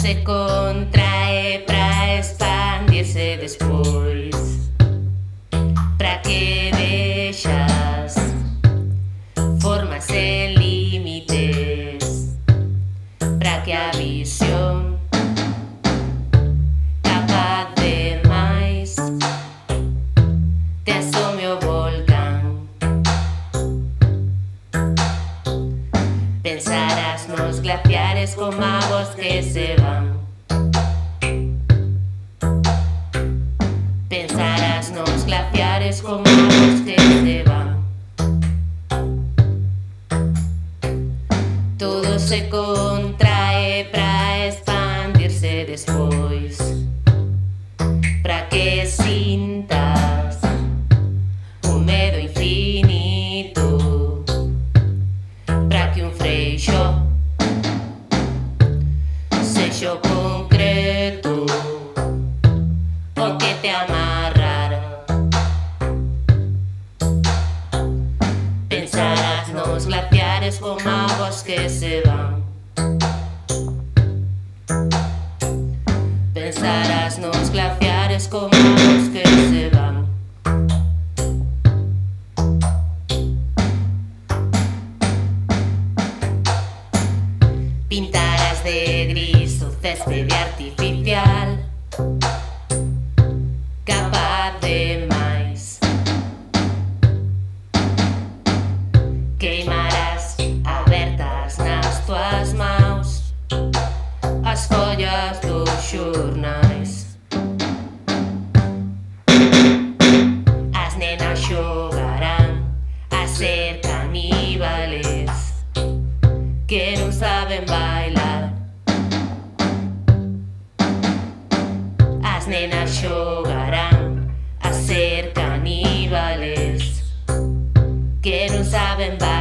se contrae para expandirse despois. Para que vexas formas sen límites, para que a visión capaz de máis te asome o volcán. Pensarás nos glaciares con magos que se van. Pensarás nos glaciares con magos que se van. Todo se contrae para expandirse despois, para que sintas un medo infinito, para que un freixo sexa o concreto o que te amarrara. Pensarás nos glaciares con magos que se van. Pensarás nos glaciares con magos que se van. Pintarás de gris o céspede artificial, capaz de máis. Queimarás abertas nas tuas maus as follas dos xornais. As nenas xogarán a ser caníbales que non saben bailar. As nenas xogarán a ser caníbales que non saben bailar.